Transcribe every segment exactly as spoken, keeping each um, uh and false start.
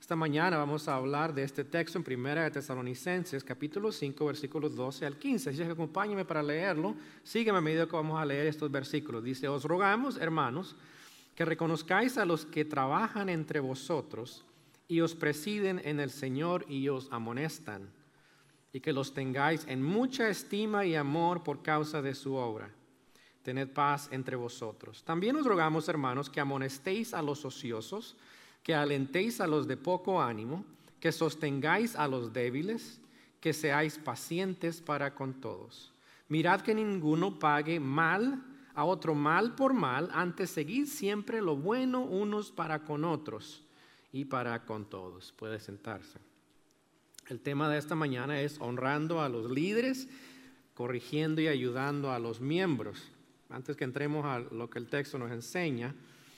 Esta mañana vamos a hablar de este texto en Primera de Tesalonicenses, capítulo cinco, versículos doce al quince. Así que acompáñenme para leerlo. Sígueme a medida que vamos a leer estos versículos. Dice: os rogamos, hermanos, que reconozcáis a los que trabajan entre vosotros y os presiden en el Señor y os amonestan, y que los tengáis en mucha estima y amor por causa de su obra. Tened paz entre vosotros. También os rogamos, hermanos, que amonestéis a los ociosos, que alentéis a los de poco ánimo, que sostengáis a los débiles, que seáis pacientes para con todos. Mirad que ninguno pague mal a otro mal por mal, antes seguid siempre lo bueno unos para con otros y para con todos. Puede sentarse. El tema de esta mañana es honrando a los líderes, corrigiendo y ayudando a los miembros. Antes que entremos a lo que el texto nos enseña,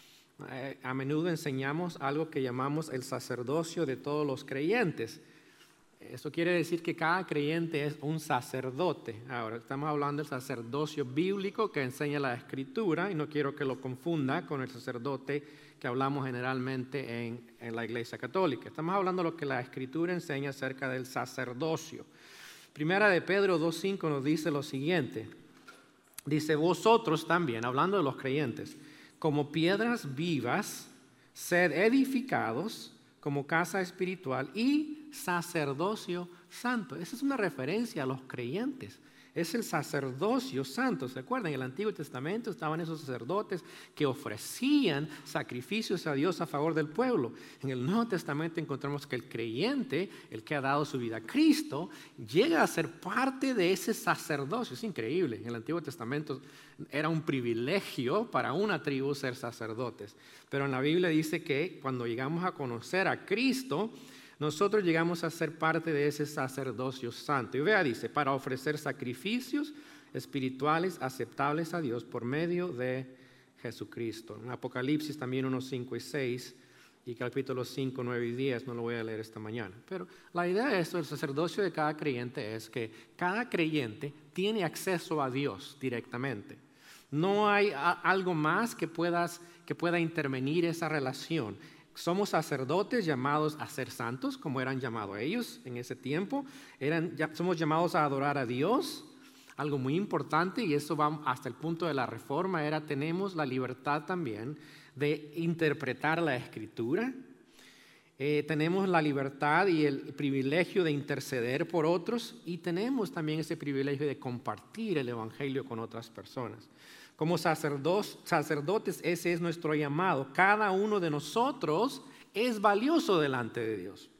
eh, a menudo enseñamos algo que llamamos el sacerdocio de todos los creyentes. Eso quiere decir que cada creyente es un sacerdote. Ahora, estamos hablando del sacerdocio bíblico que enseña la Escritura, y no quiero que lo confunda con el sacerdote que hablamos generalmente en, en la Iglesia Católica. Estamos hablando de lo que la Escritura enseña acerca del sacerdocio. Primera de Pedro dos cinco nos dice lo siguiente. Dice: vosotros también, hablando de los creyentes, como piedras vivas, sed edificados como casa espiritual y sacerdocio santo. Esa es una referencia a los creyentes. Es el sacerdocio santo. ¿Se acuerdan? En el Antiguo Testamento estaban esos sacerdotes que ofrecían sacrificios a Dios a favor del pueblo. En el Nuevo Testamento encontramos que el creyente, el que ha dado su vida a Cristo, llega a ser parte de ese sacerdocio. Es increíble. En el Antiguo Testamento era un privilegio para una tribu ser sacerdotes. Pero en la Biblia dice que cuando llegamos a conocer a Cristo, nosotros llegamos a ser parte de ese sacerdocio santo. Y vea, dice, para ofrecer sacrificios espirituales aceptables a Dios por medio de Jesucristo. En Apocalipsis también uno cinco y seis, y capítulos cinco, nueve y diez, no lo voy a leer esta mañana. Pero la idea de esto, el sacerdocio de cada creyente, es que cada creyente tiene acceso a Dios directamente. No hay a, algo más que, puedas, que pueda intervenir esa relación. Somos sacerdotes llamados a ser santos, como eran llamados ellos en ese tiempo. Eran, ya, somos llamados a adorar a Dios. Algo muy importante, y eso va hasta el punto de la reforma, era tenemos la libertad también de interpretar la Escritura. Eh, tenemos la libertad y el privilegio de interceder por otros, y tenemos también ese privilegio de compartir el Evangelio con otras personas. Como sacerdotes, ese es nuestro llamado. Cada uno de nosotros es valioso delante de Dios.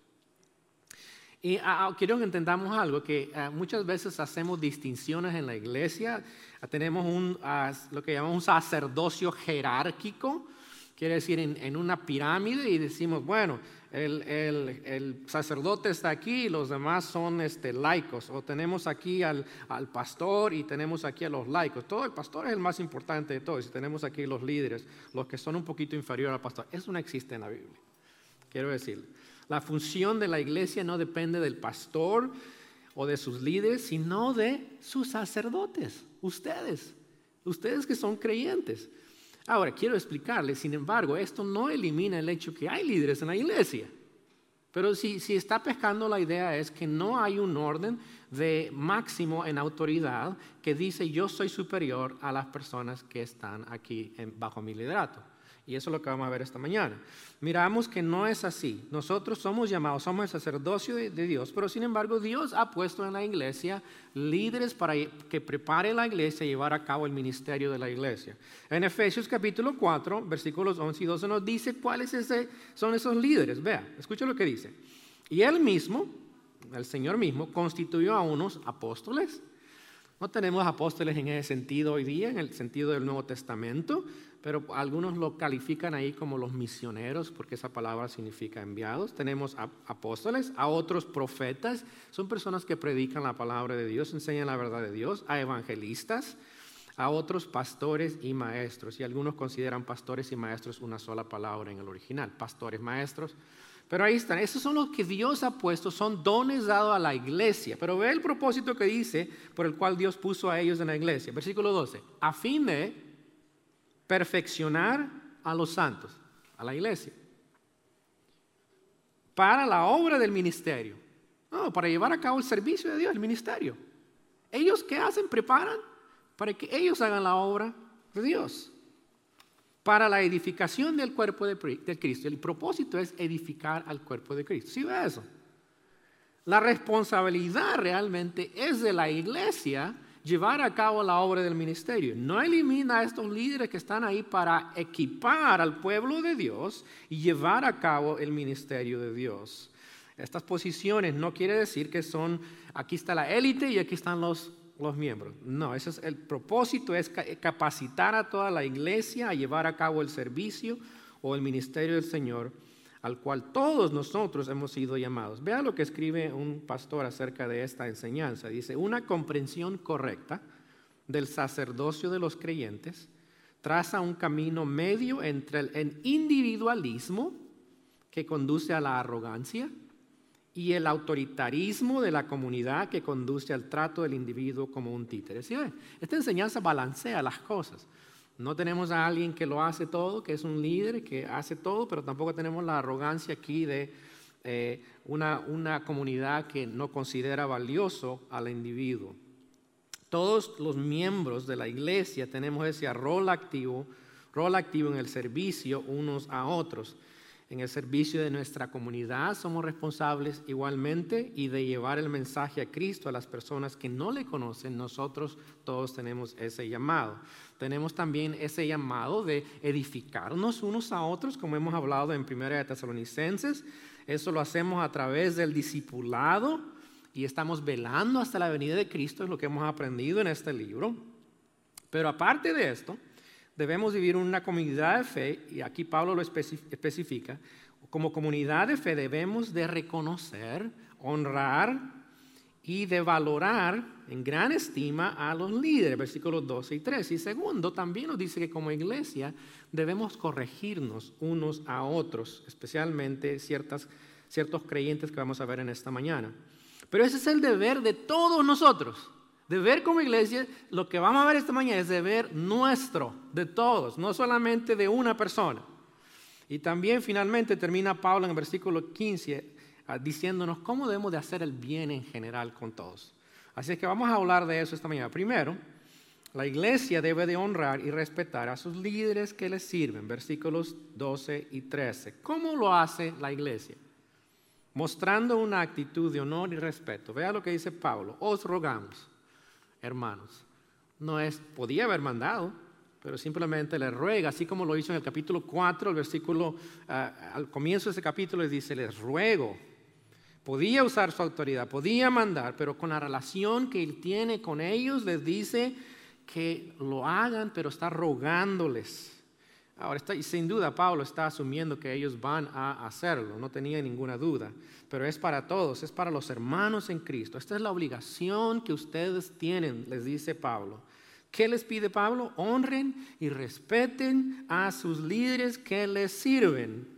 Y uh, quiero que entendamos algo, que uh, muchas veces hacemos distinciones en la iglesia. Uh, tenemos un, uh, lo que llamamos un sacerdocio jerárquico. Quiere decir, en, en una pirámide, y decimos, bueno, el, el, el sacerdote está aquí y los demás son este, laicos. O tenemos aquí al, al pastor y tenemos aquí a los laicos. Todo el pastor es el más importante de todos. Y tenemos aquí los líderes, los que son un poquito inferiores al pastor. Eso no existe en la Biblia. Quiero decirle, la función de la iglesia no depende del pastor o de sus líderes, sino de sus sacerdotes, ustedes, ustedes que son creyentes. Ahora, quiero explicarles, sin embargo, esto no elimina el hecho que hay líderes en la iglesia. Pero si, si está pescando, la idea es que no hay un orden de máximo en autoridad que dice yo soy superior a las personas que están aquí en, bajo mi liderato. Y eso es lo que vamos a ver esta mañana. Miramos que no es así. Nosotros somos llamados, somos el sacerdocio de, de Dios, pero sin embargo Dios ha puesto en la iglesia líderes para que prepare la iglesia y llevar a cabo el ministerio de la iglesia. En Efesios capítulo cuatro, versículos once y doce nos dice cuáles ese, son esos líderes. Vea, escucha lo que dice. Y él mismo, el Señor mismo, constituyó a unos apóstoles. No tenemos apóstoles en ese sentido hoy día, en el sentido del Nuevo Testamento, pero algunos lo califican ahí como los misioneros, porque esa palabra significa enviados. Tenemos a apóstoles, a otros profetas, son personas que predican la palabra de Dios, enseñan la verdad de Dios, a evangelistas, a otros pastores y maestros, y algunos consideran pastores y maestros una sola palabra en el original, pastores, maestros. Pero ahí están, esos son los que Dios ha puesto, son dones dados a la iglesia. Pero ve el propósito que dice, por el cual Dios puso a ellos en la iglesia. Versículo doce, a fin de perfeccionar a los santos, a la iglesia. para la obra del ministerio. No, para llevar a cabo el servicio de Dios, el ministerio. ¿Ellos qué hacen? Preparan para que ellos hagan la obra de Dios. Para la edificación del cuerpo de, de Cristo. El propósito es edificar al cuerpo de Cristo. ¿Sí ve eso? La responsabilidad realmente es de la iglesia llevar a cabo la obra del ministerio. No elimina a estos líderes que están ahí para equipar al pueblo de Dios y llevar a cabo el ministerio de Dios. Estas posiciones no quiere decir que son, aquí está la élite y aquí están los, los miembros. No, ese es el propósito, es capacitar a toda la iglesia a llevar a cabo el servicio o el ministerio del Señor, al cual todos nosotros hemos sido llamados. Vea lo que escribe un pastor acerca de esta enseñanza. Dice, una comprensión correcta del sacerdocio de los creyentes traza un camino medio entre el individualismo que conduce a la arrogancia y el autoritarismo de la comunidad que conduce al trato del individuo como un títere. ¿Sí? Esta enseñanza balancea las cosas. No tenemos a alguien que lo hace todo, que es un líder, que hace todo, pero tampoco tenemos la arrogancia aquí de eh, una, una comunidad que no considera valioso al individuo. Todos los miembros de la iglesia tenemos ese rol activo, rol activo en el servicio unos a otros. En el servicio de nuestra comunidad somos responsables igualmente y de llevar el mensaje a Cristo a las personas que no le conocen. Nosotros todos tenemos ese llamado. Tenemos también ese llamado de edificarnos unos a otros, como hemos hablado en Primera de Tesalonicenses. Eso lo hacemos a través del discipulado y estamos velando hasta la venida de Cristo, es lo que hemos aprendido en este libro. Pero aparte de esto, debemos vivir una comunidad de fe, y aquí Pablo lo especifica, como comunidad de fe debemos de reconocer, honrar y de valorar en gran estima a los líderes, versículos doce y trece. Y segundo, también nos dice que como iglesia debemos corregirnos unos a otros, especialmente ciertas, ciertos creyentes que vamos a ver en esta mañana. Pero ese es el deber de todos nosotros. Deber como iglesia, lo que vamos a ver esta mañana es deber nuestro, de todos, no solamente de una persona. Y también finalmente termina Pablo en el versículo quince uh, diciéndonos cómo debemos de hacer el bien en general con todos. Así es que vamos a hablar de eso esta mañana. Primero, la iglesia debe de honrar y respetar a sus líderes que les sirven, versículos doce y trece. ¿Cómo lo hace la iglesia? Mostrando una actitud de honor y respeto. Vea lo que dice Pablo, os rogamos. Hermanos, no es, podía haber mandado, pero simplemente le ruega, así como lo hizo en el capítulo cuatro, el versículo, uh, al comienzo de ese capítulo les dice, les ruego. Podía usar su autoridad, podía mandar, pero con la relación que él tiene con ellos, les dice que lo hagan, pero está rogándoles. Ahora, está, y sin duda Pablo está asumiendo que ellos van a hacerlo, no tenía ninguna duda, pero es para todos, es para los hermanos en Cristo. Esta es la obligación que ustedes tienen, les dice Pablo. ¿Qué les pide Pablo? Honren y respeten a sus líderes que les sirven.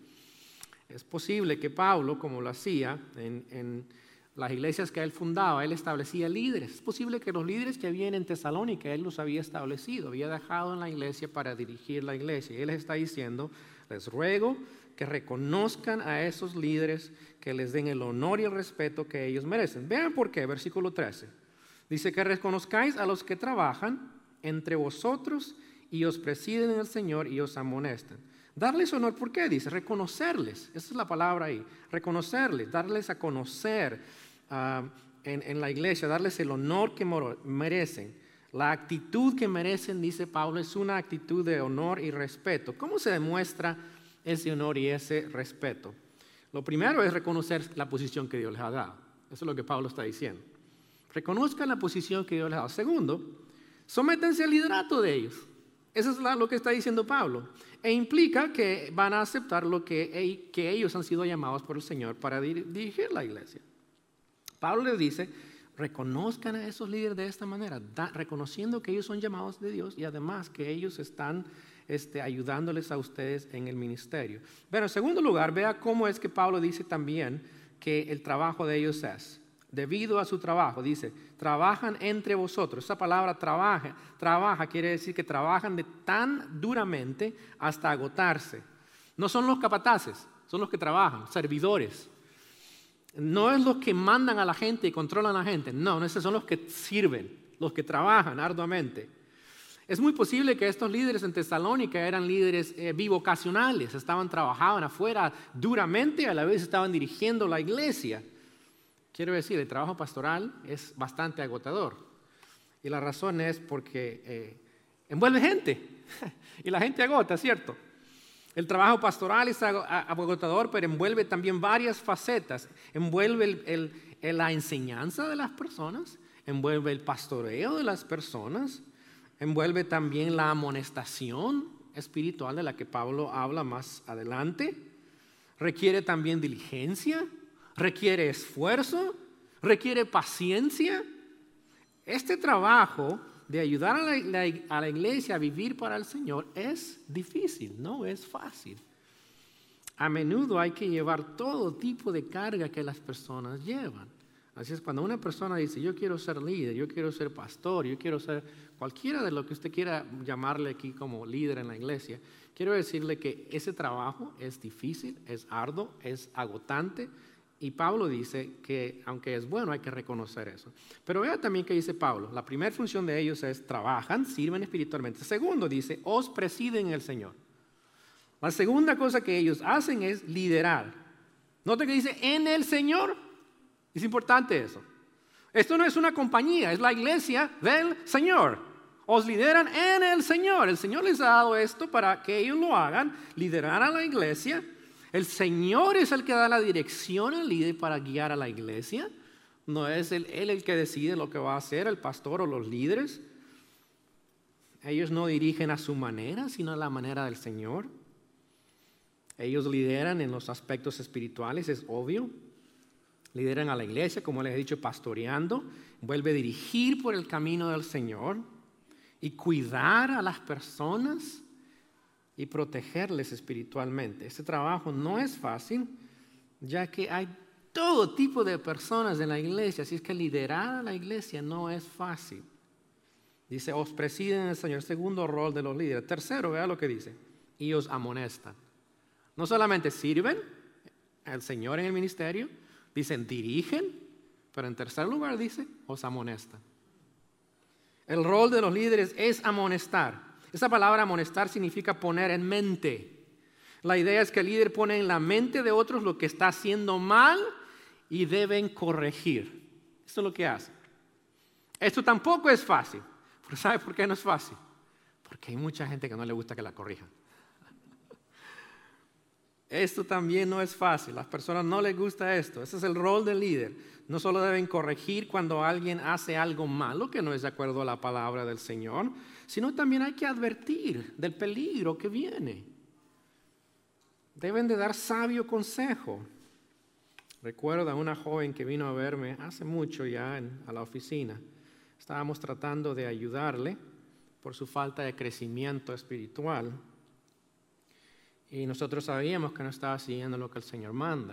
Es posible que Pablo, como lo hacía en, en las iglesias que él fundaba, él establecía líderes. Es posible que los líderes que habían en Tesalónica, él los había establecido, había dejado en la iglesia para dirigir la iglesia. Y él les está diciendo, les ruego que reconozcan a esos líderes, que les den el honor y el respeto que ellos merecen. Vean por qué, versículo trece. Dice que reconozcáis a los que trabajan entre vosotros y os presiden en el Señor y os amonestan. Darles honor, ¿por qué? Dice, reconocerles, esa es la palabra ahí, reconocerles, darles a conocer uh, en, en la iglesia, darles el honor que merecen. La actitud que merecen, dice Pablo, es una actitud de honor y respeto. ¿Cómo se demuestra ese honor y ese respeto? Lo primero es reconocer la posición que Dios les ha dado. Eso es lo que Pablo está diciendo. Reconozcan la posición que Dios les ha dado. Segundo, sométanse al liderato de ellos. Eso es lo que está diciendo Pablo. E implica que van a aceptar lo que, que ellos han sido llamados por el Señor para dirigir la iglesia. Pablo les dice, reconozcan a esos líderes de esta manera, da, reconociendo que ellos son llamados de Dios y además que ellos están este, ayudándoles a ustedes en el ministerio. Pero en segundo lugar, vea cómo es que Pablo dice también que el trabajo de ellos es. Debido a su trabajo, dice, trabajan entre vosotros. Esa palabra trabaja, trabaja quiere decir que trabajan de tan duramente hasta agotarse. No son los capataces, son los que trabajan, servidores. No es los que mandan a la gente y controlan a la gente. No, esos son los que sirven, los que trabajan arduamente. Es muy posible que estos líderes en Tesalónica eran líderes eh, bivocacionales, estaban trabajando afuera duramente y a la vez estaban dirigiendo la iglesia. Quiero decir, el trabajo pastoral es bastante agotador. Y la razón es porque eh, envuelve gente y la gente agota, ¿cierto? El trabajo pastoral es agotador, pero envuelve también varias facetas. Envuelve el, el, el, la enseñanza de las personas, envuelve el pastoreo de las personas, envuelve también la amonestación espiritual de la que Pablo habla más adelante. Requiere también diligencia, requiere esfuerzo, requiere paciencia. Este trabajo de ayudar a la, la, a la iglesia a vivir para el Señor es difícil, no es fácil. A menudo hay que llevar todo tipo de carga que las personas llevan. Así es, cuando una persona dice, yo quiero ser líder, yo quiero ser pastor, yo quiero ser cualquiera de lo que usted quiera llamarle aquí como líder en la iglesia, quiero decirle que ese trabajo es difícil, es arduo, es agotante. Y Pablo dice que aunque es bueno hay que reconocer eso. Pero vea también que dice Pablo, la primera función de ellos es trabajan, sirven espiritualmente. Segundo dice, os presiden el Señor. La segunda cosa que ellos hacen es liderar. Note que dice en el Señor. Es importante eso. Esto no es una compañía, es la iglesia del Señor. Os lideran en el Señor. El Señor les ha dado esto para que ellos lo hagan, liderar a la iglesia. El Señor es el que da la dirección al líder para guiar a la iglesia. No es él, él el que decide lo que va a hacer, el pastor o los líderes. Ellos no dirigen a su manera, sino a la manera del Señor. Ellos lideran en los aspectos espirituales, es obvio. Lideran a la iglesia, como les he dicho, pastoreando. Vuelve a dirigir por el camino del Señor y cuidar a las personas y protegerles espiritualmente. Este trabajo no es fácil, ya que hay todo tipo de personas en la iglesia, así es que liderar a la iglesia no es fácil. Dice, os presiden el Señor, segundo rol de los líderes. Tercero, vea lo que dice, y os amonestan. No solamente sirven al Señor en el ministerio, dicen dirigen, pero en tercer lugar dice, os amonestan. El rol de los líderes es amonestar. Esa palabra amonestar significa poner en mente. La idea es que el líder pone en la mente de otros lo que está haciendo mal y deben corregir. Eso es lo que hace. Esto tampoco es fácil. ¿Pero sabe por qué no es fácil? Porque hay mucha gente que no le gusta que la corrijan. Esto también no es fácil. A las personas no les gusta esto. Ese es el rol del líder. No solo deben corregir cuando alguien hace algo malo que no es de acuerdo a la palabra del Señor, sino también hay que advertir del peligro que viene. Deben de dar sabio consejo. Recuerdo a una joven que vino a verme hace mucho ya en, a la oficina. Estábamos tratando de ayudarle por su falta de crecimiento espiritual. Y nosotros sabíamos que no estaba siguiendo lo que el Señor manda.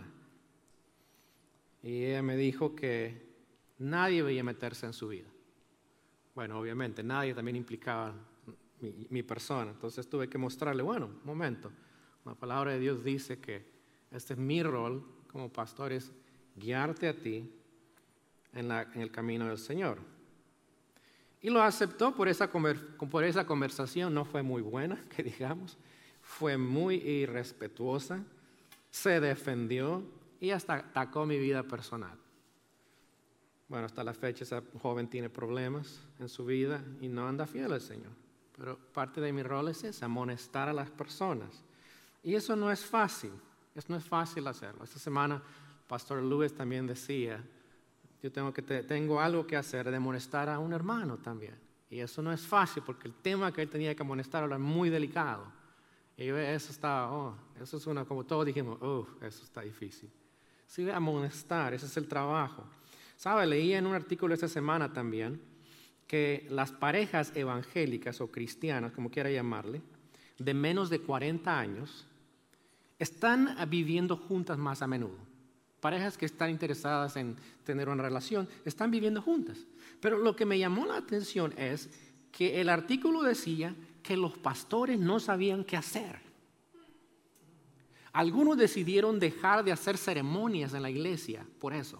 Y ella me dijo que nadie debía meterse en su vida. Bueno, obviamente, nadie también implicaba mi, mi persona. Entonces tuve que mostrarle, bueno, un momento. La palabra de Dios dice que este es mi rol como pastor, es guiarte a ti en, la, en el camino del Señor. Y lo aceptó por esa, por esa conversación. No fue muy buena, que digamos. Fue muy irrespetuosa, se defendió y hasta atacó mi vida personal. Bueno, hasta la fecha esa joven tiene problemas en su vida y no anda fiel al Señor. Pero parte de mi rol es ese, amonestar a las personas. Y eso no es fácil, eso no es fácil hacerlo. Esta semana Pastor Luis también decía, yo tengo, que te, tengo algo que hacer de amonestar a un hermano también. Y eso no es fácil porque el tema que él tenía que amonestar era muy delicado. Y eso está, oh, eso es una, como todos dijimos, oh, eso está difícil. Sí, de amonestar, ese es el trabajo. ¿Sabe? Leí en un artículo esta semana también que las parejas evangélicas o cristianas, como quiera llamarle, de menos de cuarenta años, están viviendo juntas más a menudo. Parejas que están interesadas en tener una relación, están viviendo juntas. Pero lo que me llamó la atención es que el artículo decía que los pastores no sabían qué hacer. Algunos decidieron dejar de hacer ceremonias en la iglesia por eso.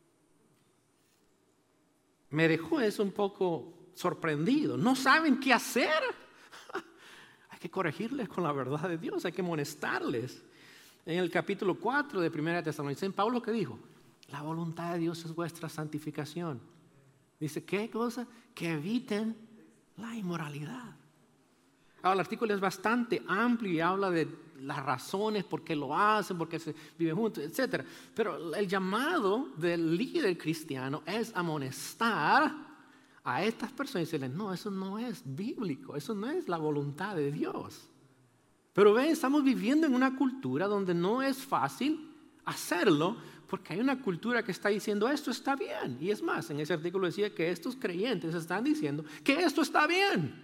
Me dejó eso un poco sorprendido. No saben qué hacer. Hay que corregirles con la verdad de Dios, hay que amonestarles. En el capítulo cuatro de Primera de Tesalonicenses, Pablo, ¿qué dijo? La voluntad de Dios es vuestra santificación. Dice, ¿qué cosa? Que eviten la inmoralidad. Ahora, el artículo es bastante amplio y habla de las razones por qué lo hacen, por qué se viven juntos, etcétera. Pero el llamado del líder cristiano es amonestar a estas personas y decirles, no, eso no es bíblico, eso no es la voluntad de Dios. Pero ven, estamos viviendo en una cultura donde no es fácil hacerlo, porque hay una cultura que está diciendo esto está bien. Y es más, en ese artículo decía que estos creyentes están diciendo que esto está bien.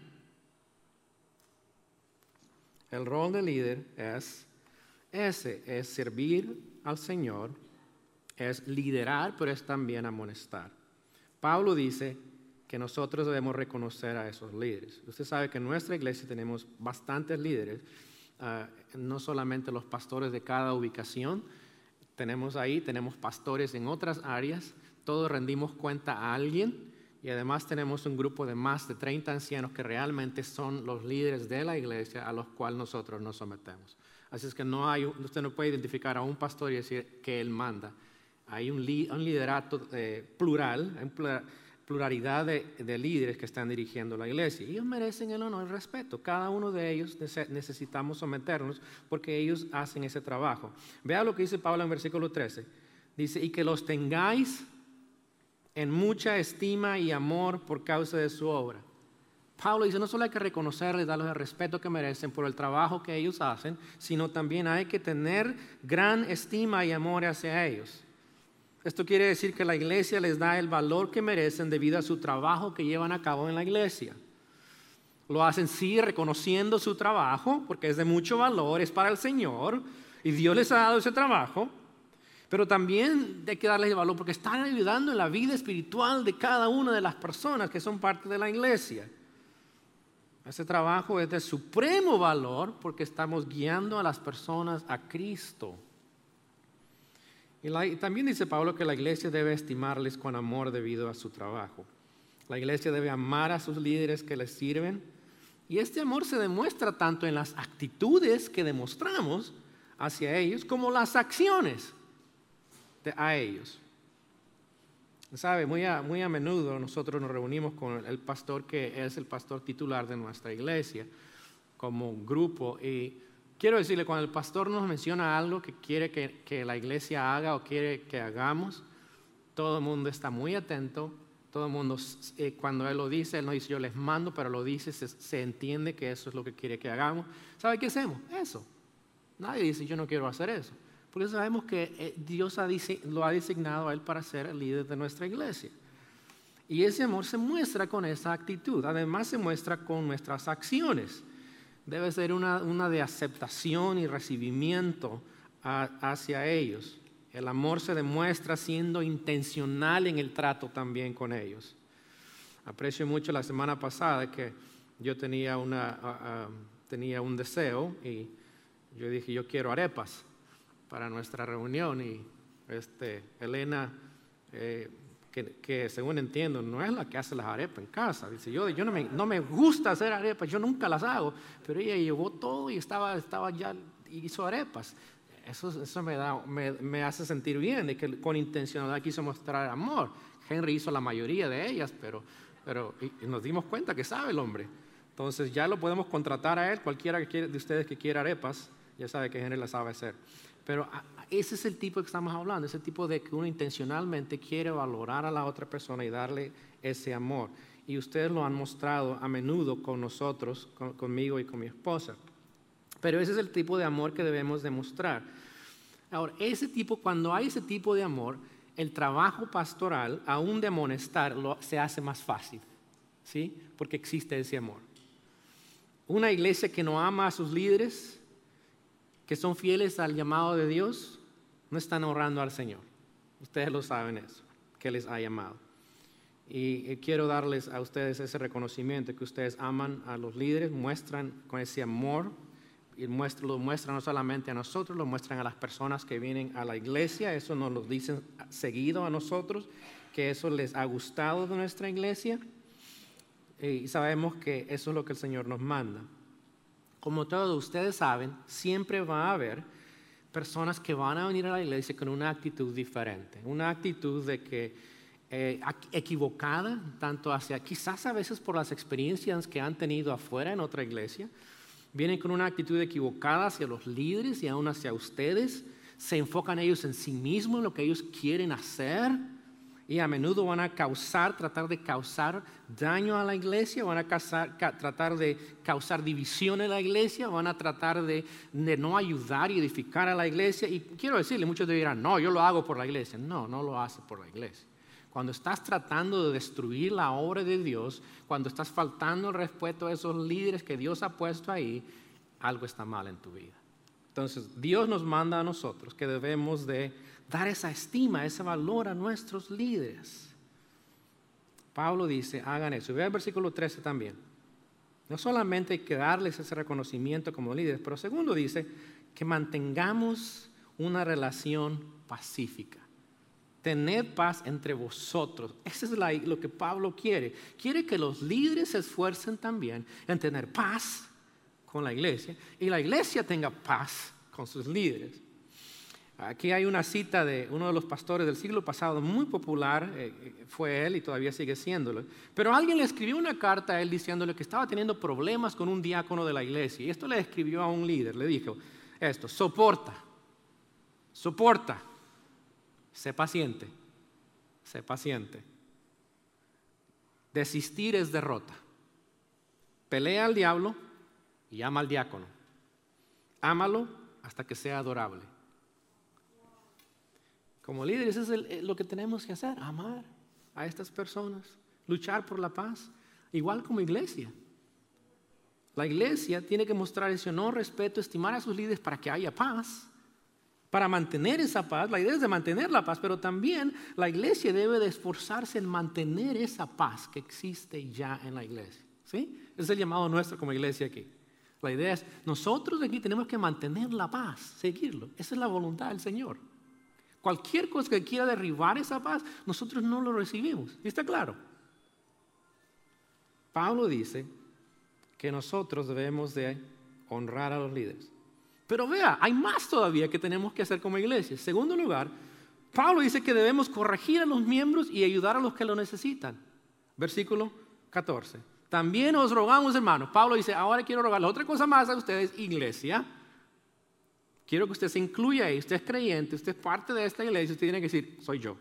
El rol del líder es ese, es servir al Señor, es liderar, pero es también amonestar. Pablo dice que nosotros debemos reconocer a esos líderes. Usted sabe que en nuestra iglesia tenemos bastantes líderes, uh, no solamente los pastores de cada ubicación, tenemos ahí, tenemos pastores en otras áreas, todos rendimos cuenta a alguien y además tenemos un grupo de más de treinta ancianos que realmente son los líderes de la iglesia a los cuales nosotros nos sometemos. Así es que no hay, usted no puede identificar a un pastor y decir que él manda. Hay un, li, un liderato eh, plural, hay una pluralidad de, de líderes que están dirigiendo la iglesia. Y ellos merecen el honor y el respeto. Cada uno de ellos necesitamos someternos porque ellos hacen ese trabajo. Vea lo que dice Pablo en versículo trece. Dice, y que los tengáis en mucha estima y amor por causa de su obra. Pablo dice, no solo hay que reconocerles, darles el respeto que merecen por el trabajo que ellos hacen, sino también hay que tener gran estima y amor hacia ellos. Esto quiere decir que la iglesia les da el valor que merecen debido a su trabajo que llevan a cabo en la iglesia. Lo hacen sí reconociendo su trabajo, porque es de mucho valor, es para el Señor, y Dios les ha dado ese trabajo. Pero también hay que darles el valor porque están ayudando en la vida espiritual de cada una de las personas que son parte de la iglesia. Ese trabajo es de supremo valor porque estamos guiando a las personas a Cristo. Y, la, y también dice Pablo que la iglesia debe estimarles con amor debido a su trabajo. La iglesia debe amar a sus líderes que les sirven. Y este amor se demuestra tanto en las actitudes que demostramos hacia ellos como las acciones a ellos. ¿Sabe? Muy a, muy a menudo nosotros nos reunimos con el pastor que es el pastor titular de nuestra iglesia como un grupo y quiero decirle, cuando el pastor nos menciona algo que quiere que, que la iglesia haga o quiere que hagamos, todo el mundo está muy atento, todo el mundo, eh, cuando él lo dice, él no dice yo les mando, pero lo dice, se, se entiende que eso es lo que quiere que hagamos. ¿Sabe qué hacemos? Eso. Nadie dice yo no quiero hacer eso. Porque sabemos que Dios ha, lo ha designado a él para ser el líder de nuestra iglesia. Y ese amor se muestra con esa actitud. Además se muestra con nuestras acciones. Debe ser una, una de aceptación y recibimiento a, hacia ellos. El amor se demuestra siendo intencional en el trato también con ellos. Aprecio mucho la semana pasada que yo tenía, una, uh, uh, tenía un deseo y yo dije yo quiero arepas para nuestra reunión y este, Elena, eh, que, que según entiendo no es la que hace las arepas en casa, dice yo, yo no, me, no me gusta hacer arepas, yo nunca las hago, pero ella llevó todo y estaba, estaba ya, hizo arepas. Eso, eso me, da, me, me hace sentir bien, de que con intencionalidad quiso mostrar amor. Henry hizo la mayoría de ellas, pero, pero y, y nos dimos cuenta que sabe el hombre. Entonces ya lo podemos contratar a él, cualquiera que quiera, de ustedes que quiera arepas, ya sabe que Henry las sabe hacer. Pero ese es el tipo que estamos hablando, ese tipo de que uno intencionalmente quiere valorar a la otra persona y darle ese amor. Y ustedes lo han mostrado a menudo con nosotros, con, conmigo y con mi esposa. Pero ese es el tipo de amor que debemos demostrar. Ahora, ese tipo, cuando hay ese tipo de amor, el trabajo pastoral, aún de amonestar, lo, se hace más fácil, ¿sí? Porque existe ese amor. Una iglesia que no ama a sus líderes, que son fieles al llamado de Dios, no están honrando al Señor. Ustedes lo saben eso, que les ha llamado. Y quiero darles a ustedes ese reconocimiento, que ustedes aman a los líderes, muestran con ese amor y muestra, lo muestran no solamente a nosotros, lo muestran a las personas que vienen a la iglesia. Eso nos lo dicen seguido a nosotros, que eso les ha gustado de nuestra iglesia. Y sabemos que eso es lo que el Señor nos manda. Como todos ustedes saben, siempre va a haber personas que van a venir a la iglesia con una actitud diferente. Una actitud de que eh, equivocada, tanto hacia, quizás a veces por las experiencias que han tenido afuera en otra iglesia. Vienen con una actitud equivocada hacia los líderes y aún hacia ustedes. Se enfocan ellos en sí mismos, en lo que ellos quieren hacer. Y a menudo van a causar, tratar de causar daño a la iglesia, van a causar, ca, tratar de causar división en la iglesia, van a tratar de, de no ayudar y edificar a la iglesia. Y quiero decirle, muchos dirán, no, yo lo hago por la iglesia. No, no lo haces por la iglesia. Cuando estás tratando de destruir la obra de Dios, cuando estás faltando el respeto a esos líderes que Dios ha puesto ahí, algo está mal en tu vida. Entonces, Dios nos manda a nosotros que debemos de dar esa estima, ese valor a nuestros líderes. Pablo dice, hagan eso. Vean el versículo trece también. No solamente hay que darles ese reconocimiento como líderes, pero segundo dice que mantengamos una relación pacífica. Tened paz entre vosotros. Eso es la, lo que Pablo quiere. Quiere que los líderes se esfuercen también en tener paz con la iglesia y la iglesia tenga paz con sus líderes. Aquí hay una cita de uno de los pastores del siglo pasado, muy popular, eh, fue él y todavía sigue siéndolo. Pero alguien le escribió una carta a él diciéndole que estaba teniendo problemas con un diácono de la iglesia. Y esto le escribió a un líder, le dijo esto, soporta, soporta, sé paciente, sé paciente. Desistir es derrota. Pelea al diablo y ama al diácono. Ámalo hasta que sea adorable. Como líderes, eso es el, lo que tenemos que hacer, amar a estas personas, luchar por la paz, igual como iglesia. La iglesia tiene que mostrar ese honor, respeto, estimar a sus líderes para que haya paz, para mantener esa paz. La idea es de mantener la paz, pero también la iglesia debe de esforzarse en mantener esa paz que existe ya en la iglesia. ¿Sí? Ese es el llamado nuestro como iglesia aquí. La idea es, nosotros aquí tenemos que mantener la paz, seguirlo. Esa es la voluntad del Señor. Cualquier cosa que quiera derribar esa paz, nosotros no lo recibimos. ¿Y está claro? Pablo dice que nosotros debemos de honrar a los líderes. Pero vea, hay más todavía que tenemos que hacer como iglesia. En segundo lugar, Pablo dice que debemos corregir a los miembros y ayudar a los que lo necesitan. Versículo catorce. También os rogamos, hermanos. Pablo dice, ahora quiero rogarle otra cosa más a ustedes, iglesia. Quiero que usted se incluya ahí, usted es creyente, usted es parte de esta iglesia, usted tiene que decir, soy yo.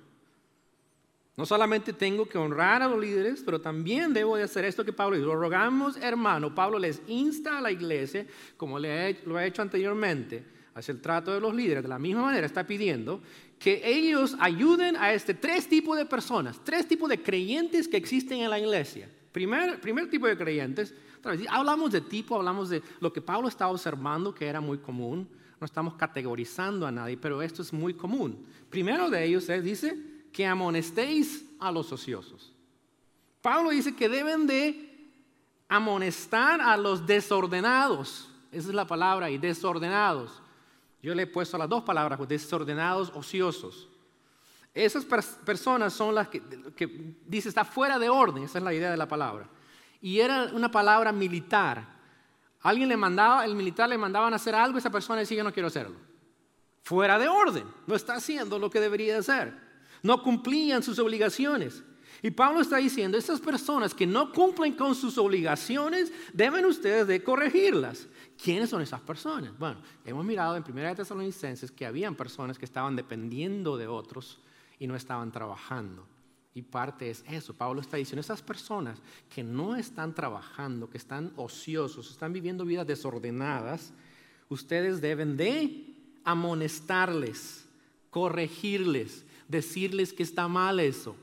No solamente tengo que honrar a los líderes, pero también debo de hacer esto que Pablo dice. Lo rogamos, hermano. Pablo les insta a la iglesia, como le lo ha hecho anteriormente, hacia el trato de los líderes. De la misma manera está pidiendo que ellos ayuden a este tres tipos de personas, tres tipos de creyentes que existen en la iglesia. Primer, primer tipo de creyentes, hablamos de tipo, hablamos de lo que Pablo estaba observando que era muy común. No estamos categorizando a nadie, pero esto es muy común. Primero de ellos es, dice, que amonestéis a los ociosos. Pablo dice que deben de amonestar a los desordenados. Esa es la palabra ahí, desordenados. Yo le he puesto las dos palabras, desordenados, ociosos. Esas pers- personas son las que, que dice está fuera de orden, esa es la idea de la palabra. Y era una palabra militar. Alguien le mandaba, el militar le mandaban a hacer algo, esa persona decía, yo no quiero hacerlo. Fuera de orden, no está haciendo lo que debería hacer. No cumplían sus obligaciones. Y Pablo está diciendo, esas personas que no cumplen con sus obligaciones, deben ustedes de corregirlas. ¿Quiénes son esas personas? Bueno, hemos mirado en Primera de Tesalonicenses que habían personas que estaban dependiendo de otros y no estaban trabajando. Y parte es eso. Pablo está diciendo, esas personas que no están trabajando, que están ociosos, están viviendo vidas desordenadas, ustedes deben de amonestarles, corregirles, decirles que está mal eso.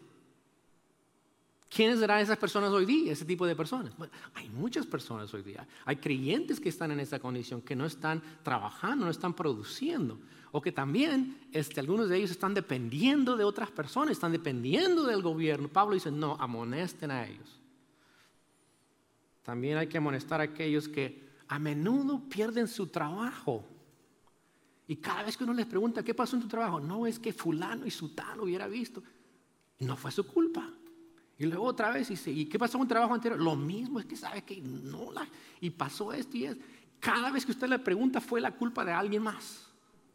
¿Quiénes serán esas personas hoy día, ese tipo de personas? Bueno, hay muchas personas hoy día. Hay creyentes que están en esa condición, que no están trabajando, no están produciendo. O que también este, algunos de ellos están dependiendo de otras personas, están dependiendo del gobierno. Pablo dice, no, amonesten a ellos. También hay que amonestar a aquellos que a menudo pierden su trabajo. Y cada vez que uno les pregunta, ¿qué pasó en tu trabajo? No, es que fulano y sutano hubiera visto. Y no fue su culpa. Y luego otra vez dice, ¿y qué pasó en un trabajo anterior? Lo mismo, es que sabe que no, la, y pasó esto y esto. Cada vez que usted le pregunta fue la culpa de alguien más.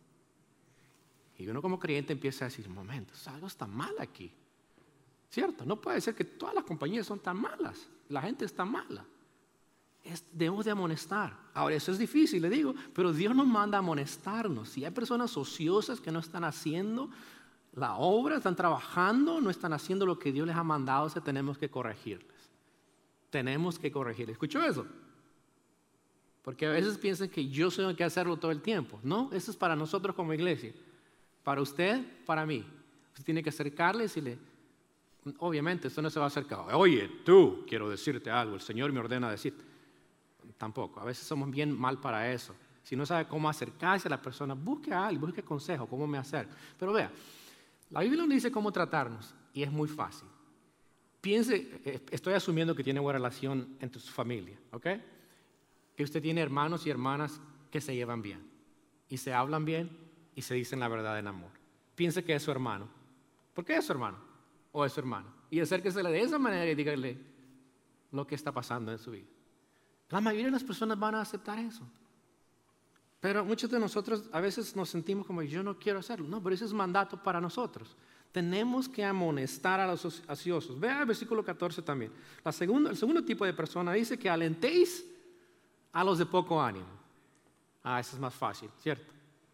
Y uno como creyente empieza a decir, un momento, algo está mal aquí. ¿Cierto? No puede ser que todas las compañías son tan malas. La gente está mala. Es, debemos de amonestar. Ahora, eso es difícil, le digo, pero Dios nos manda a amonestarnos. Si hay personas ociosas que no están haciendo la obra, están trabajando, no están haciendo lo que Dios les ha mandado, o sea, tenemos que corregirles. Tenemos que corregirles. ¿Escuchó eso? Porque a veces piensan que yo soy el que hacerlo todo el tiempo. No, eso es para nosotros como iglesia. Para usted, para mí. Usted tiene que acercarle y decirle, obviamente, esto no se va a acercar. Oye, tú, quiero decirte algo, el Señor me ordena decirte. Tampoco, a veces somos bien mal para eso. Si no sabe cómo acercarse a la persona, busque a alguien, busque consejo, cómo me acerco. Pero vea, la Biblia nos dice cómo tratarnos y es muy fácil. Piense, estoy asumiendo que tiene buena relación entre su familia, ¿ok? Que usted tiene hermanos y hermanas que se llevan bien y se hablan bien y se dicen la verdad en amor. Piense que es su hermano. ¿Por qué es su hermano? O es su hermano. Y acérquesele de esa manera y dígale lo que está pasando en su vida. La mayoría de las personas van a aceptar eso. Pero muchos de nosotros a veces nos sentimos como yo no quiero hacerlo. No, pero ese es mandato para nosotros. Tenemos que amonestar a los ociosos. Vea el versículo catorce también. La segunda, el segundo tipo de persona dice que alentéis a los de poco ánimo. Ah, eso es más fácil, ¿cierto?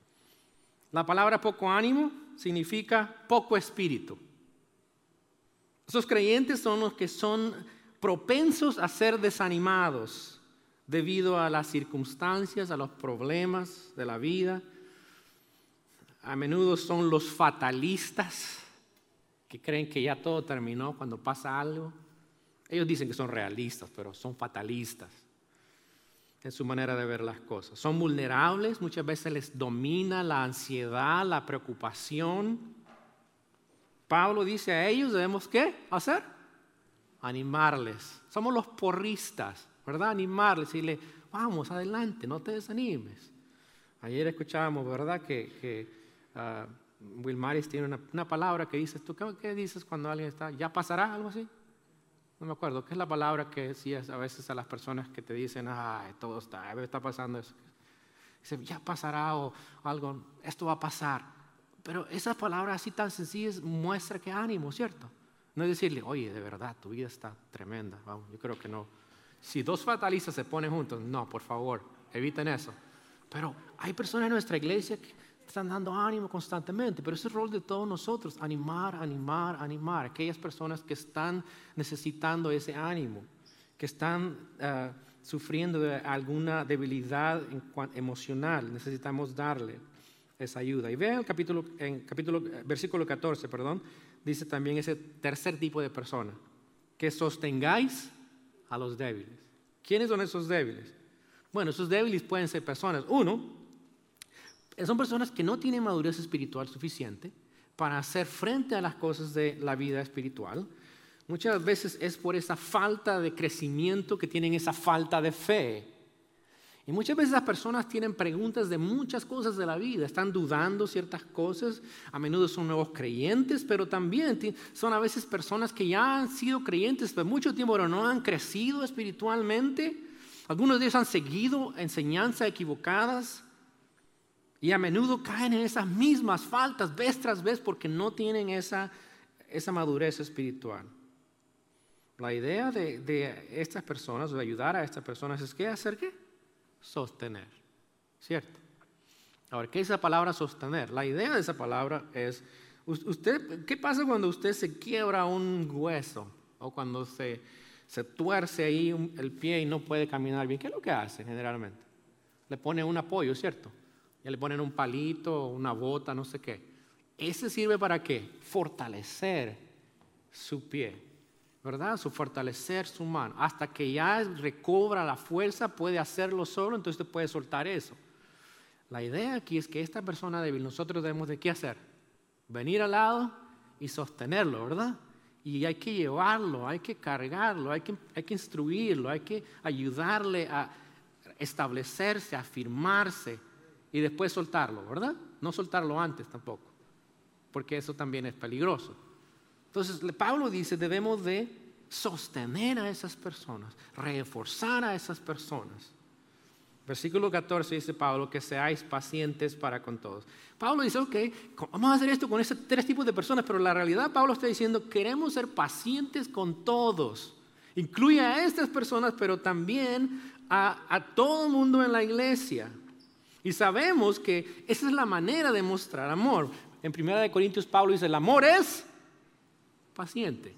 La palabra poco ánimo significa poco espíritu. Esos creyentes son los que son propensos a ser desanimados debido a las circunstancias, a los problemas de la vida. A menudo son los fatalistas que creen que ya todo terminó cuando pasa algo. Ellos dicen que son realistas, pero son fatalistas en su manera de ver las cosas. Son vulnerables, muchas veces les domina la ansiedad, la preocupación. Pablo dice a ellos, debemos ¿qué hacer? Animarles. Somos los porristas, ¿verdad? Animarles y decirle, vamos, adelante, no te desanimes. Ayer escuchábamos, ¿verdad? Que, que uh, Will Maris tiene una, una palabra que dices, ¿tú qué, qué dices cuando alguien está, ya pasará, algo así? No me acuerdo, ¿qué es la palabra que decías a veces a las personas que te dicen, ay, todo está, está pasando eso? Dice, ya pasará o algo, esto va a pasar. Pero esa palabra así tan sencilla muestra que ánimo, ¿cierto? No es decirle, oye, de verdad, tu vida está tremenda. Vamos, yo creo que no. Si dos fatalistas se ponen juntos, no, por favor, eviten eso. Pero hay personas en nuestra iglesia que están dando ánimo constantemente, pero es el rol de todos nosotros, animar, animar, animar. Aquellas personas que están necesitando ese ánimo, que están uh, sufriendo de alguna debilidad emocional, necesitamos darle esa ayuda. Y vean el capítulo, en capítulo, versículo catorce, perdón, dice también ese tercer tipo de persona, que sostengáis a los débiles. ¿Quiénes son esos débiles? Bueno, esos débiles pueden ser personas, uno, son personas que no tienen madurez espiritual suficiente para hacer frente a las cosas de la vida espiritual. Muchas veces es por esa falta de crecimiento que tienen esa falta de fe. Y muchas veces las personas tienen preguntas de muchas cosas de la vida, están dudando ciertas cosas, a menudo son nuevos creyentes, pero también son a veces personas que ya han sido creyentes por mucho tiempo, pero no han crecido espiritualmente. Algunos de ellos han seguido enseñanzas equivocadas y a menudo caen en esas mismas faltas vez tras vez porque no tienen esa, esa madurez espiritual. La idea de, de estas personas, de ayudar a estas personas, es ¿qué hacer qué? Sostener, ¿cierto? Ahora, ¿qué es esa palabra sostener? La idea de esa palabra es, usted, ¿qué pasa cuando usted se quiebra un hueso o cuando se, se tuerce ahí un, el pie y no puede caminar bien? ¿Qué es lo que hace generalmente? Le pone un apoyo, ¿cierto? Ya le ponen un palito, una bota, no sé qué. Ese sirve para ¿qué? Fortalecer su pie, ¿verdad? Su fortalecer su mano. Hasta que ya recobra la fuerza, puede hacerlo solo, entonces usted puede soltar eso. La idea aquí es que esta persona débil, nosotros debemos de ¿qué hacer? Venir al lado y sostenerlo, ¿verdad? Y hay que llevarlo, hay que cargarlo, hay que, hay que instruirlo, hay que ayudarle a establecerse, afirmarse y después soltarlo, ¿verdad? No soltarlo antes tampoco, porque eso también es peligroso. Entonces, Pablo dice, debemos de sostener a esas personas, reforzar a esas personas. Versículo catorce dice Pablo, que seáis pacientes para con todos. Pablo dice, ok, vamos a hacer esto con esos tres tipos de personas, pero la realidad Pablo está diciendo, queremos ser pacientes con todos. Incluye a estas personas, pero también a, a todo el mundo en la iglesia. Y sabemos que esa es la manera de mostrar amor. En primera de Corintios Pablo dice, el amor es paciente,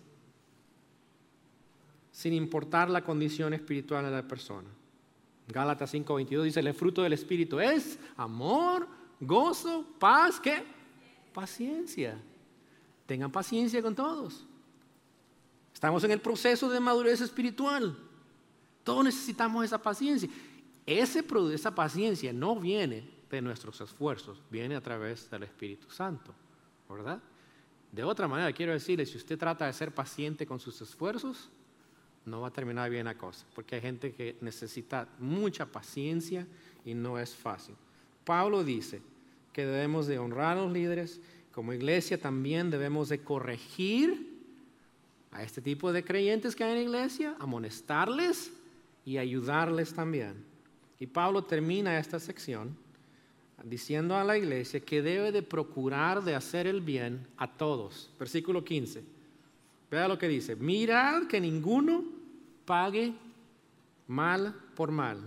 sin importar la condición espiritual de la persona. Gálatas cinco veintidós dice, el fruto del Espíritu es amor, gozo, paz, ¿qué? Paciencia. Tengan paciencia con todos. Estamos en el proceso de madurez espiritual. Todos necesitamos esa paciencia. Ese, esa paciencia no viene de nuestros esfuerzos, viene a través del Espíritu Santo, ¿verdad? De otra manera, quiero decirle, si usted trata de ser paciente con sus esfuerzos, no va a terminar bien la cosa, porque hay gente que necesita mucha paciencia y no es fácil. Pablo dice que debemos de honrar a los líderes, como iglesia también debemos de corregir a este tipo de creyentes que hay en la iglesia, amonestarles y ayudarles también. Y Pablo termina esta sección diciendo a la iglesia que debe de procurar de hacer el bien a todos. Versículo quince. Vea lo que dice. Mirad que ninguno pague mal por mal.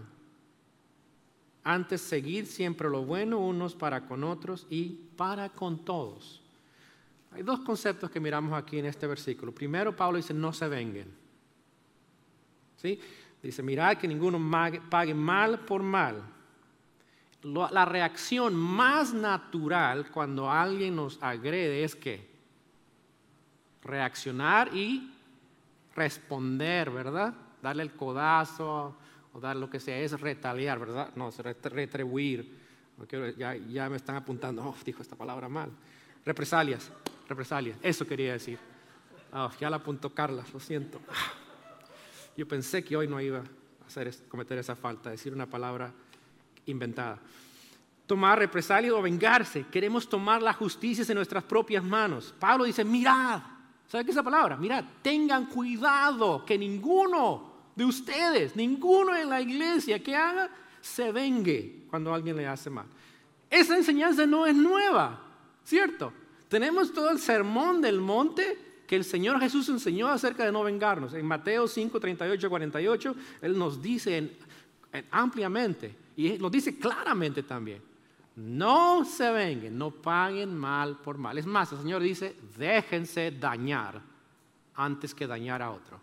Antes seguid siempre lo bueno unos para con otros y para con todos. Hay dos conceptos que miramos aquí en este versículo. Primero, Pablo dice, no se venguen. ¿Sí? Dice, mirad que ninguno pague mal por mal. La reacción más natural cuando alguien nos agrede es que reaccionar y responder, ¿verdad? Darle el codazo o dar lo que sea, es retaliar, ¿verdad? No, es retribuir. Ya, ya me están apuntando, oh, dijo esta palabra mal. Represalias, represalias, eso quería decir. Oh, ya la apuntó Carla, lo siento. Yo pensé que hoy no iba a hacer, cometer esa falta, decir una palabra inventada. Tomar represalia o vengarse. Queremos tomar la justicia en nuestras propias manos. Pablo dice, mirad. ¿Sabe qué es esa palabra? Mirad, tengan cuidado que ninguno de ustedes, ninguno en la iglesia que haga, se vengue cuando alguien le hace mal. Esa enseñanza no es nueva, ¿cierto? Tenemos todo el sermón del monte que el Señor Jesús enseñó acerca de no vengarnos. En Mateo cinco, treinta y ocho, cuarenta y ocho, Él nos dice en, en, ampliamente, y nos dice claramente también, no se venguen, no paguen mal por mal. Es más, el Señor dice, déjense dañar antes que dañar a otro.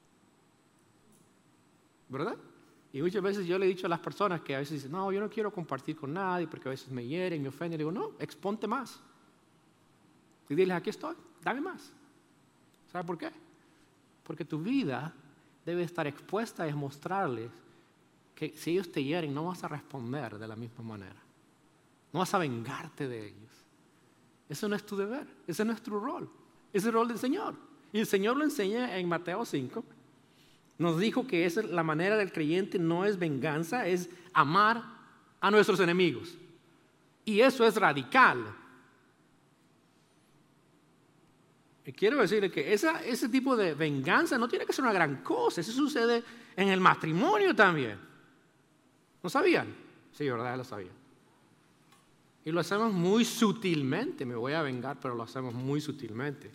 ¿Verdad? Y muchas veces yo le he dicho a las personas que a veces dicen, no, yo no quiero compartir con nadie porque a veces me hieren, me ofenden. Y digo, no, exponte más. Y diles, aquí estoy, dame más. ¿Sabe por qué? Porque tu vida debe estar expuesta a demostrarles que si ellos te hieren, no vas a responder de la misma manera. No vas a vengarte de ellos. Eso no es tu deber, ese no es tu rol, ese es el rol del Señor. Y el Señor lo enseña en Mateo cinco. Nos dijo que esa es la manera del creyente, no es venganza, es amar a nuestros enemigos. Y eso es radical. Y quiero decirle que esa, ese tipo de venganza no tiene que ser una gran cosa. Eso sucede en el matrimonio también. ¿No sabían? Sí, verdad, lo sabían. Y lo hacemos muy sutilmente. Me voy a vengar, pero lo hacemos muy sutilmente.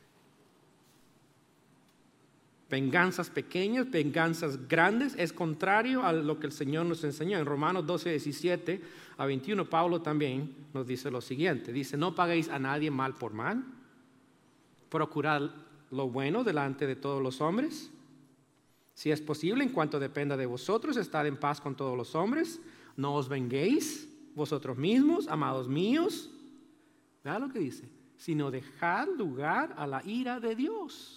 Venganzas pequeñas, venganzas grandes, es contrario a lo que el Señor nos enseñó. En Romanos doce, diecisiete a veintiuno, Pablo también nos dice lo siguiente. Dice, no paguéis a nadie mal por mal. Procurad lo bueno delante de todos los hombres. Si es posible, en cuanto dependa de vosotros, estad en paz con todos los hombres. No os venguéis vosotros mismos, amados míos. Vea lo que dice. Sino dejad lugar a la ira de Dios.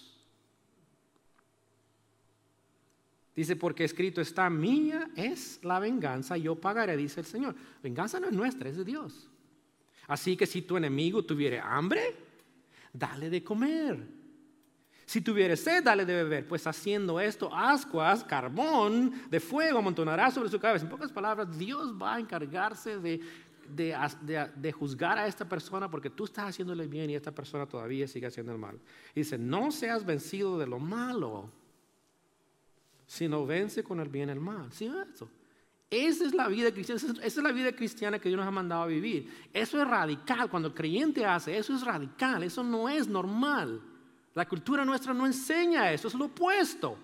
Dice, porque escrito está, mía es la venganza, yo pagaré, dice el Señor. Venganza no es nuestra, es de Dios. Así que si tu enemigo tuviere hambre, dale de comer. Si tuvieres sed, dale de beber, pues haciendo esto, ascuas, carbón de fuego amontonará sobre su cabeza. En pocas palabras, Dios va a encargarse de, de, de, de juzgar a esta persona porque tú estás haciéndole bien y esta persona todavía sigue haciendo el mal. Y dice, no seas vencido de lo malo, sino vence con el bien el mal. ¿Sí eso? Esa es la vida cristiana, esa es la vida cristiana que Dios nos ha mandado a vivir. Eso es radical, cuando el creyente hace eso es radical, eso no es normal. La cultura nuestra no enseña eso, es lo opuesto.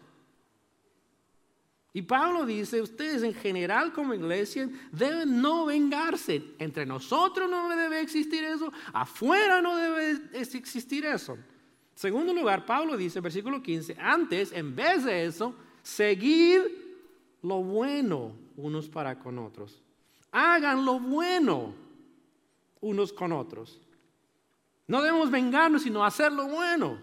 Y Pablo dice, ustedes en general como iglesia deben no vengarse. Entre nosotros no debe existir eso, afuera no debe existir eso. En segundo lugar, Pablo dice, versículo quince, antes, en vez de eso, seguid lo bueno unos para con otros. Hagan lo bueno unos con otros. No debemos vengarnos, sino hacer lo bueno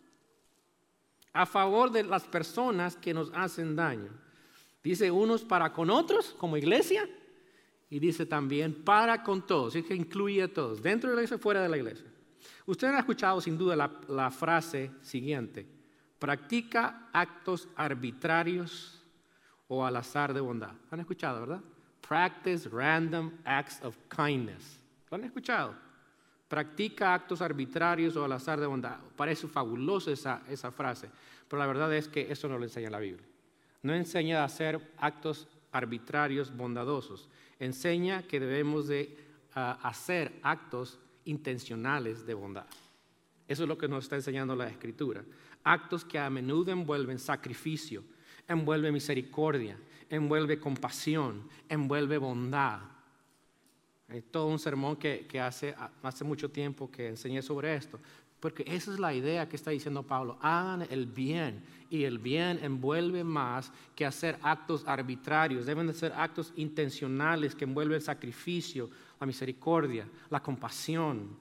a favor de las personas que nos hacen daño. Dice unos para con otros, como iglesia, y dice también para con todos, es que incluye a todos, dentro de la iglesia, fuera de la iglesia. Usted ha escuchado sin duda la, la frase siguiente: practica actos arbitrarios o al azar de bondad. ¿Lo han escuchado, verdad? Practice random acts of kindness. ¿Lo han escuchado? Practica actos arbitrarios o al azar de bondad. Parece fabulosa esa, esa frase, pero la verdad es que eso no lo enseña la Biblia. No enseña a hacer actos arbitrarios bondadosos. Enseña que debemos de uh, hacer actos intencionales de bondad. Eso es lo que nos está enseñando la Escritura. Actos que a menudo envuelven sacrificio, envuelve misericordia, envuelve compasión, envuelve bondad. Hay todo un sermón que, que hace, hace mucho tiempo que enseñé sobre esto, porque esa es la idea que está diciendo Pablo. Hagan el bien, y el bien envuelve más que hacer actos arbitrarios. Deben de ser actos intencionales que envuelven el sacrificio, la misericordia, la compasión.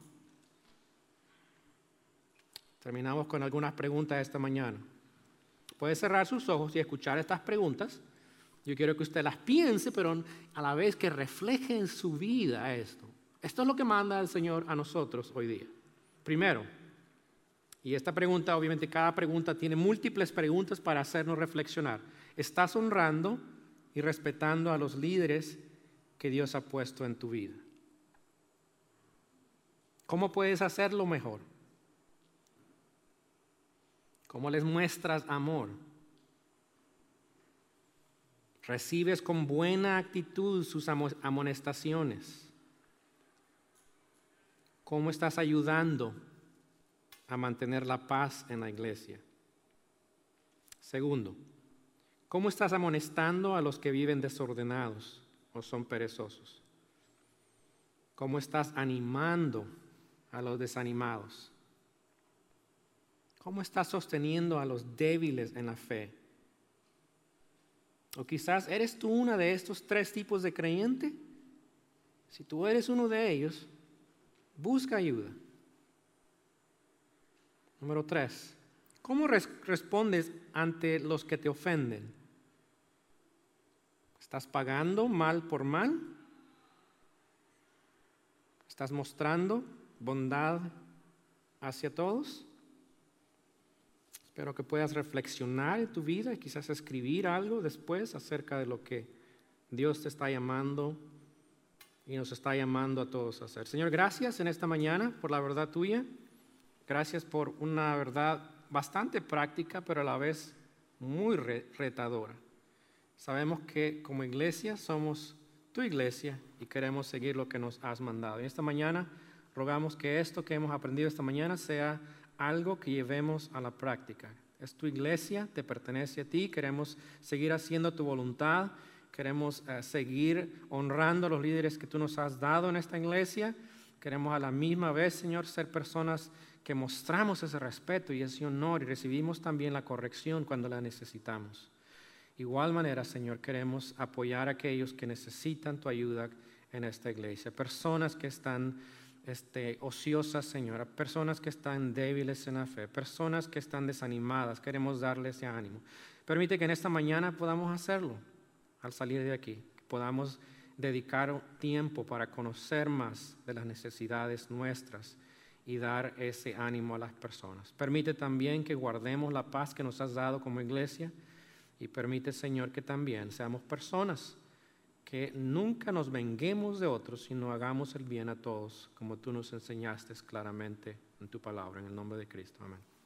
Terminamos con algunas preguntas esta mañana. Puede cerrar sus ojos y escuchar estas preguntas. Yo quiero que usted las piense, pero a la vez que refleje en su vida esto. Esto es lo que manda el Señor a nosotros hoy día. Primero, y esta pregunta, obviamente cada pregunta tiene múltiples preguntas para hacernos reflexionar. ¿Estás honrando y respetando a los líderes que Dios ha puesto en tu vida? ¿Cómo puedes hacerlo mejor? ¿Cómo les muestras amor? ¿Recibes con buena actitud sus amonestaciones? ¿Cómo estás ayudando a mantener la paz en la iglesia? Segundo, ¿cómo estás amonestando a los que viven desordenados o son perezosos? ¿Cómo estás animando a los desanimados? ¿Cómo estás sosteniendo a los débiles en la fe? O quizás eres tú una de estos tres tipos de creyente. Si tú eres uno de ellos, busca ayuda. Número tres, ¿cómo res- respondes ante los que te ofenden? ¿Estás pagando mal por mal? ¿Estás mostrando bondad hacia todos? Espero que puedas reflexionar en tu vida y quizás escribir algo después acerca de lo que Dios te está llamando y nos está llamando a todos a hacer. Señor, gracias en esta mañana por la verdad tuya. Gracias por una verdad bastante práctica, pero a la vez muy retadora. Sabemos que como iglesia somos tu iglesia y queremos seguir lo que nos has mandado. Y esta mañana rogamos que esto que hemos aprendido esta mañana sea algo que llevemos a la práctica. Es tu iglesia, te pertenece a ti, queremos seguir haciendo tu voluntad, queremos uh, seguir honrando a los líderes que tú nos has dado en esta iglesia. Queremos a la misma vez, Señor, ser personas que mostramos ese respeto y ese honor y recibimos también la corrección cuando la necesitamos. Igual manera, Señor, queremos apoyar a aquellos que necesitan tu ayuda en esta iglesia. Personas que están este, ociosas, Señor, personas que están débiles en la fe, personas que están desanimadas. Queremos darles ese ánimo. Permite que en esta mañana podamos hacerlo al salir de aquí. Que podamos dedicar tiempo para conocer más de las necesidades nuestras y dar ese ánimo a las personas. Permite también que guardemos la paz que nos has dado como iglesia y permite, Señor, que también seamos personas que nunca nos venguemos de otros, sino hagamos el bien a todos, como tú nos enseñaste claramente en tu palabra, en el nombre de Cristo. Amén.